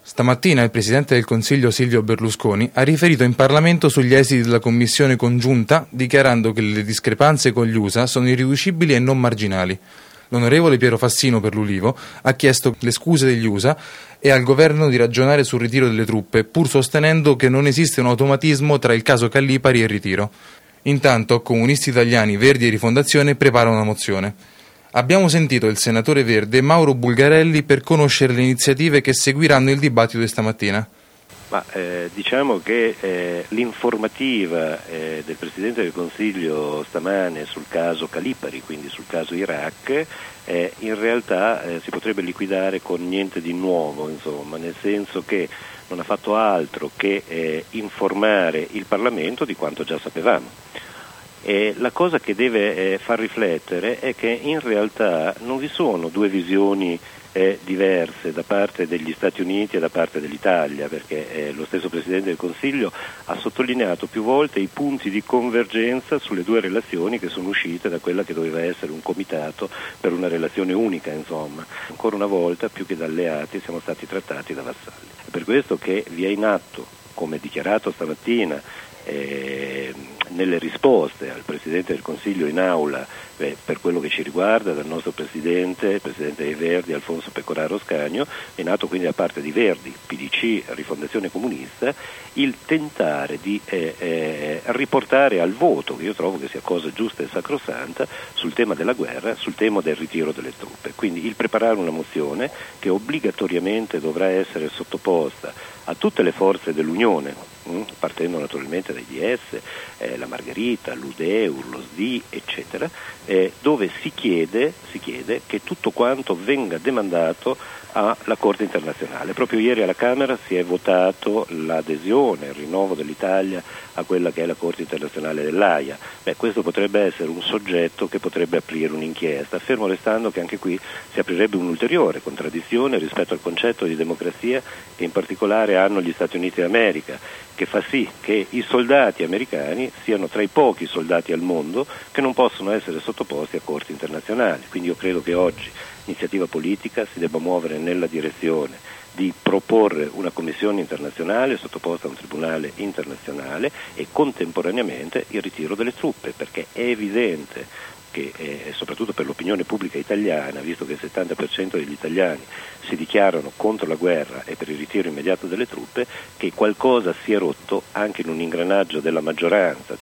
Stamattina il Presidente del Consiglio Silvio Berlusconi ha riferito in Parlamento sugli esiti della commissione congiunta, dichiarando che le discrepanze con gli USA sono irriducibili e non marginali. L'onorevole Piero Fassino per l'Ulivo ha chiesto le scuse degli USA e al governo di ragionare sul ritiro delle truppe, pur sostenendo che non esiste un automatismo tra il caso Callipari e il ritiro. Intanto, Comunisti Italiani, Verdi e Rifondazione preparano una mozione. Abbiamo sentito il senatore verde Mauro Bulgarelli per conoscere le iniziative che seguiranno il dibattito di stamattina. Diciamo che l'informativa del Presidente del Consiglio stamane sul caso Callipari, quindi sul caso Iraq, in realtà si potrebbe liquidare con niente di nuovo, insomma, nel senso che non ha fatto altro che informare il Parlamento di quanto già sapevamo. La cosa che deve far riflettere è che in realtà non vi sono due visioni diverse da parte degli Stati Uniti e da parte dell'Italia, perché lo stesso Presidente del Consiglio ha sottolineato più volte i punti di convergenza sulle due relazioni che sono uscite da quella che doveva essere un comitato per una relazione unica, insomma. Ancora una volta, più che da alleati, siamo stati trattati da vassalli. È per questo che vi è in atto, come dichiarato stamattina, nelle risposte al Presidente del Consiglio in aula, per quello che ci riguarda, dal nostro Presidente, il Presidente dei Verdi, Alfonso Pecoraro Scanio, è nato quindi da parte di Verdi, PDC, Rifondazione Comunista, il tentare di riportare al voto, che io trovo che sia cosa giusta e sacrosanta, sul tema della guerra, sul tema del ritiro delle truppe. Quindi il preparare una mozione che obbligatoriamente dovrà essere sottoposta a tutte le forze dell'Unione, partendo naturalmente dai DS, la Margherita, l'UDEUR, lo SDI, eccetera, dove si chiede che tutto quanto venga demandato alla Corte internazionale. Proprio ieri alla Camera si è votato l'adesione, il rinnovo dell'Italia a quella che è la Corte internazionale dell'Aia. Questo potrebbe essere un soggetto che potrebbe aprire un'inchiesta, fermo restando che anche qui si aprirebbe un'ulteriore contraddizione rispetto al concetto di democrazia che in particolare hanno gli Stati Uniti d'America, che fa sì che i soldati americani siano tra i pochi soldati al mondo che non possono essere sottoposti a corti internazionali. Quindi io credo che oggi l'iniziativa politica si debba muovere nella direzione di proporre una commissione internazionale sottoposta a un tribunale internazionale e contemporaneamente il ritiro delle truppe, perché è evidente che soprattutto per l'opinione pubblica italiana, visto che il 70% degli italiani si dichiarano contro la guerra e per il ritiro immediato delle truppe, che qualcosa si è rotto anche in un ingranaggio della maggioranza,